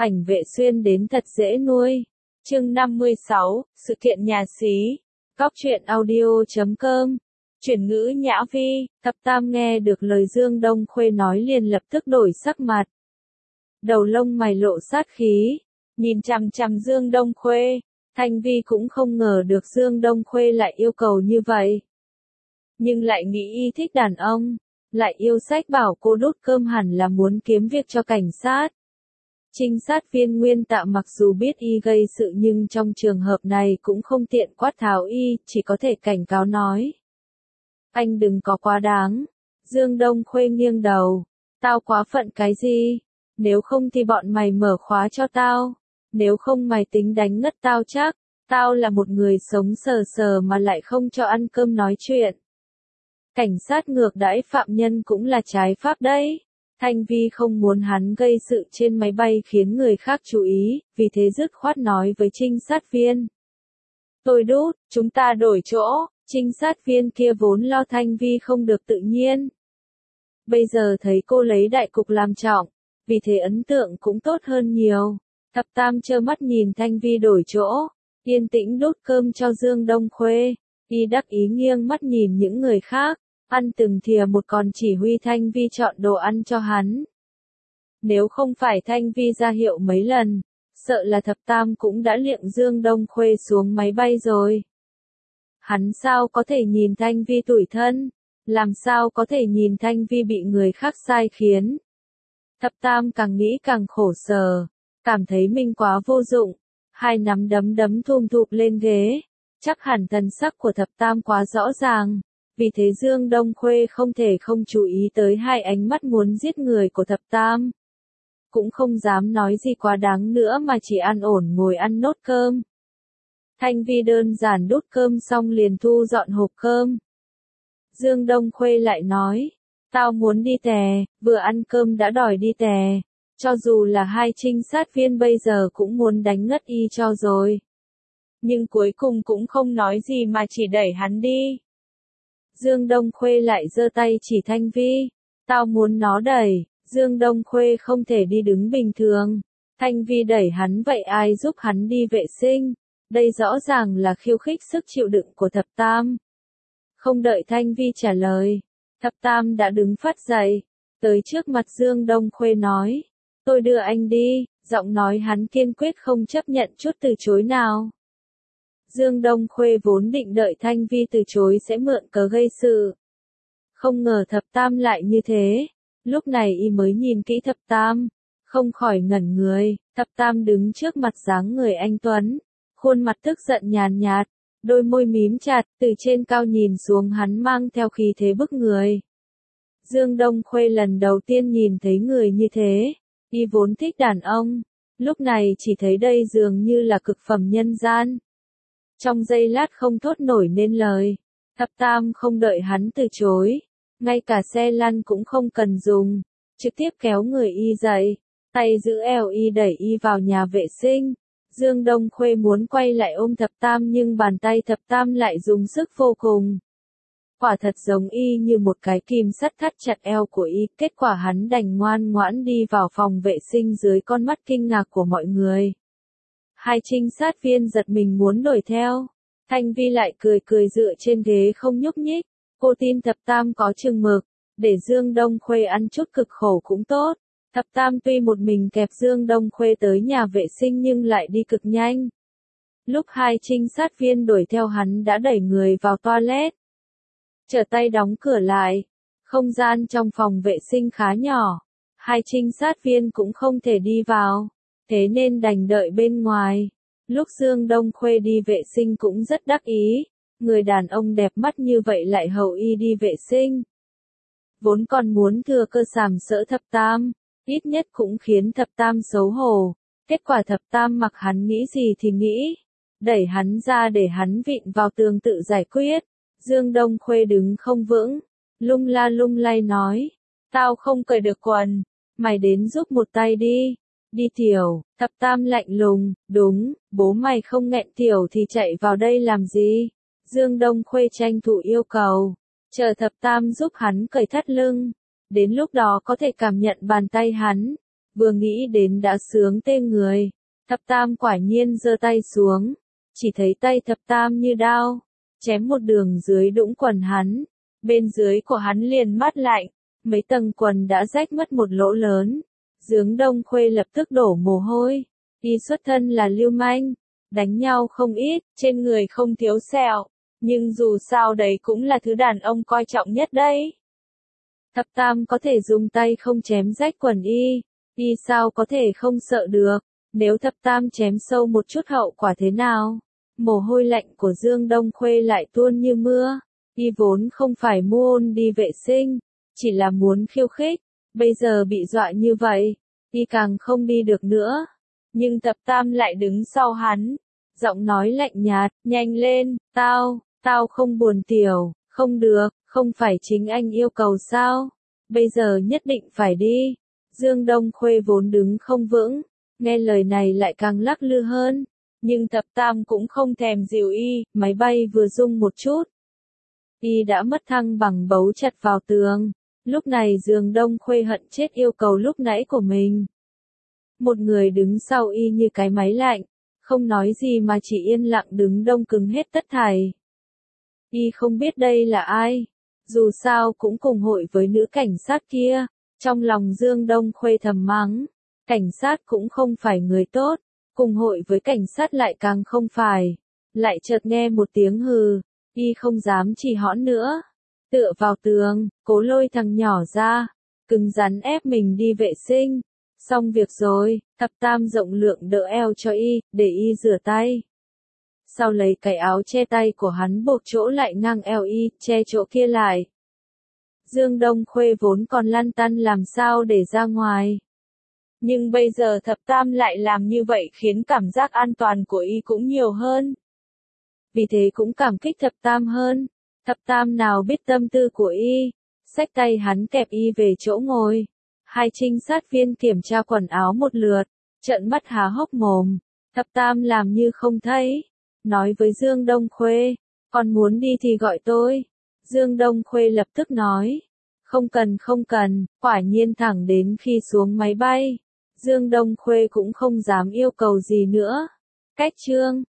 Ảnh Vệ Xuyên đến thật dễ nuôi. Chương 56, sự kiện nhà xí. Cóc truyện audio.com. Chuyển ngữ Nhã Vi. Thập Tam nghe được lời Dương Đông Khuê nói liền lập tức đổi sắc mặt. Đầu lông mày lộ sát khí, nhìn chằm chằm Dương Đông Khuê. Thanh Vi cũng không ngờ được Dương Đông Khuê lại yêu cầu như vậy. Nhưng lại nghĩ y thích đàn ông, lại yêu sách bảo cô đút cơm hẳn là muốn kiếm việc cho cảnh sát. Trinh sát viên Nguyên Tạo mặc dù biết y gây sự nhưng trong trường hợp này cũng không tiện quát tháo y, chỉ có thể cảnh cáo nói. Anh đừng có quá đáng. Dương Đông Khuê nghiêng đầu. Tao quá phận cái gì? Nếu không thì bọn mày mở khóa cho tao. Nếu không mày tính đánh ngất tao chắc. Tao là một người sống sờ sờ mà lại không cho ăn cơm nói chuyện. Cảnh sát ngược đãi phạm nhân cũng là trái pháp đấy. Thanh Vi không muốn hắn gây sự trên máy bay khiến người khác chú ý, vì thế dứt khoát nói với trinh sát viên. Tôi đút, chúng ta đổi chỗ. Trinh sát viên kia vốn lo Thanh Vi không được tự nhiên. Bây giờ thấy cô lấy đại cục làm trọng, vì thế ấn tượng cũng tốt hơn nhiều. Thập Tam trơ mắt nhìn Thanh Vi đổi chỗ, yên tĩnh đút cơm cho Dương Đông Khuê. Y đắc ý nghiêng mắt nhìn những người khác, ăn từng thìa một còn chỉ huy Thanh Vi chọn đồ ăn cho hắn. Nếu không phải Thanh Vi ra hiệu mấy lần, sợ là Thập Tam cũng đã liệng Dương Đông Khuê xuống máy bay rồi. Hắn sao có thể nhìn Thanh Vi tủi thân, làm sao có thể nhìn Thanh Vi bị người khác sai khiến. Thập Tam càng nghĩ càng khổ sở, cảm thấy mình quá vô dụng, hai nắm đấm đấm thum thụp lên ghế. Chắc hẳn thần sắc của Thập Tam quá rõ ràng, vì thế Dương Đông Khuê không thể không chú ý tới hai ánh mắt muốn giết người của Thập Tam. Cũng không dám nói gì quá đáng nữa mà chỉ an ổn ngồi ăn nốt cơm. Thanh Vi đơn giản đút cơm xong liền thu dọn hộp cơm. Dương Đông Khuê lại nói, tao muốn đi tè, vừa ăn cơm đã đòi đi tè, cho dù là hai trinh sát viên bây giờ cũng muốn đánh ngất y cho rồi. Nhưng cuối cùng cũng không nói gì mà chỉ đẩy hắn đi. Dương Đông Khuê lại giơ tay chỉ Thanh Vi, tao muốn nó đẩy. Dương Đông Khuê không thể đi đứng bình thường. Thanh Vi đẩy hắn vậy ai giúp hắn đi vệ sinh? Đây rõ ràng là khiêu khích sức chịu đựng của Thập Tam. Không đợi Thanh Vi trả lời, Thập Tam đã đứng phát dậy, tới trước mặt Dương Đông Khuê nói, tôi đưa anh đi, giọng nói hắn kiên quyết không chấp nhận chút từ chối nào. Dương Đông Khuê vốn định đợi Thanh Vi từ chối sẽ mượn cớ gây sự. Không ngờ Thập Tam lại như thế, lúc này y mới nhìn kỹ Thập Tam, không khỏi ngẩn người. Thập Tam đứng trước mặt dáng người anh tuấn, khuôn mặt tức giận nhàn nhạt, đôi môi mím chặt, từ trên cao nhìn xuống hắn mang theo khí thế bức người. Dương Đông Khuê lần đầu tiên nhìn thấy người như thế, y vốn thích đàn ông, lúc này chỉ thấy đây dường như là cực phẩm nhân gian. Trong giây lát không thốt nổi nên lời, Thập Tam không đợi hắn từ chối, ngay cả xe lăn cũng không cần dùng, trực tiếp kéo người y dậy, tay giữ eo y đẩy y vào nhà vệ sinh. Dương Đông Khuê muốn quay lại ôm Thập Tam nhưng bàn tay Thập Tam lại dùng sức vô cùng. Quả thật giống y như một cái kìm sắt thắt chặt eo của y, kết quả hắn đành ngoan ngoãn đi vào phòng vệ sinh dưới con mắt kinh ngạc của mọi người. Hai trinh sát viên giật mình muốn đuổi theo. Thanh Vi lại cười cười dựa trên ghế không nhúc nhích. Cô tin Thập Tam có chừng mực, để Dương Đông Khuê ăn chút cực khổ cũng tốt. Thập Tam tuy một mình kẹp Dương Đông Khuê tới nhà vệ sinh nhưng lại đi cực nhanh. Lúc hai trinh sát viên đuổi theo hắn đã đẩy người vào toilet. Trở tay đóng cửa lại. Không gian trong phòng vệ sinh khá nhỏ. Hai trinh sát viên cũng không thể đi vào. Thế nên đành đợi bên ngoài. Lúc Dương Đông Khuê đi vệ sinh cũng rất đắc ý. Người đàn ông đẹp mắt như vậy lại hầu y đi vệ sinh. Vốn còn muốn thừa cơ sàm sỡ Thập Tam, ít nhất cũng khiến Thập Tam xấu hổ. Kết quả Thập Tam mặc hắn nghĩ gì thì nghĩ, đẩy hắn ra để hắn vịn vào tường tự giải quyết. Dương Đông Khuê đứng không vững, lung la lung lay nói, tao không cởi được quần, mày đến giúp một tay đi. Đi Tiểu. Thập Tam lạnh lùng, đúng, bố mày không nghẹn Tiểu thì chạy vào đây làm gì? Dương Đông Khuê tranh thủ yêu cầu, chờ Thập Tam giúp hắn cởi thắt lưng, đến lúc đó có thể cảm nhận bàn tay hắn. Vừa nghĩ đến đã sướng tê người. Thập Tam quả nhiên giơ tay xuống. Chỉ thấy tay Thập Tam như đao. Chém một đường dưới đũng quần hắn. Bên dưới của hắn liền mát lạnh. Mấy tầng quần đã rách mất một lỗ lớn. Dương Đông Khuê lập tức đổ mồ hôi. Y xuất thân là lưu manh. Đánh nhau không ít, trên người không thiếu sẹo. Nhưng dù sao đấy cũng là thứ đàn ông coi trọng nhất đấy. Thập Tam có thể dùng tay không chém rách quần y sao có thể không sợ được. Nếu Thập Tam chém sâu một chút hậu quả thế nào? Mồ hôi lạnh của Dương Đông Khuê lại tuôn như mưa. Y vốn không phải muốn đi vệ sinh, chỉ là muốn khiêu khích. Bây giờ bị dọa như vậy, y càng không đi được nữa. Nhưng Thập Tam lại đứng sau hắn. Giọng nói lạnh nhạt, nhanh lên, tao không buồn tiểu, không được, không phải chính anh yêu cầu sao? Bây giờ nhất định phải đi. Dương Đông Khuê vốn đứng không vững, nghe lời này lại càng lắc lư hơn. Nhưng Thập Tam cũng không thèm dìu y, máy bay vừa rung một chút. Y đã mất thăng bằng bấu chặt vào tường. Lúc này Dương Đông Khuê hận chết yêu cầu lúc nãy của mình. Một người đứng sau y như cái máy lạnh, không nói gì mà chỉ yên lặng đứng đông cứng hết tất thảy. Y không biết đây là ai, dù sao cũng cùng hội với nữ cảnh sát kia. Trong lòng Dương Đông Khuê thầm mắng, cảnh sát cũng không phải người tốt, cùng hội với cảnh sát lại càng không phải. Lại chợt nghe một tiếng hừ, y không dám trì hoãn nữa. Tựa vào tường, cố lôi thằng nhỏ ra, cứng rắn ép mình đi vệ sinh. Xong việc rồi, Thập Tam rộng lượng đỡ eo cho y, để y rửa tay. Sau lấy cái áo che tay của hắn buộc chỗ lại ngang eo y, che chỗ kia lại. Dương Đông Khuê vốn còn lăn tăn làm sao để ra ngoài. Nhưng bây giờ Thập Tam lại làm như vậy khiến cảm giác an toàn của y cũng nhiều hơn. Vì thế cũng cảm kích Thập Tam hơn. Thập Tam nào biết tâm tư của y, xách tay hắn kẹp y về chỗ ngồi. Hai trinh sát viên kiểm tra quần áo một lượt, trợn mắt há hốc mồm. Thập Tam làm như không thấy, nói với Dương Đông Khuê, còn muốn đi thì gọi tôi. Dương Đông Khuê lập tức nói, không cần, quả nhiên thẳng đến khi xuống máy bay. Dương Đông Khuê cũng không dám yêu cầu gì nữa. Cách chương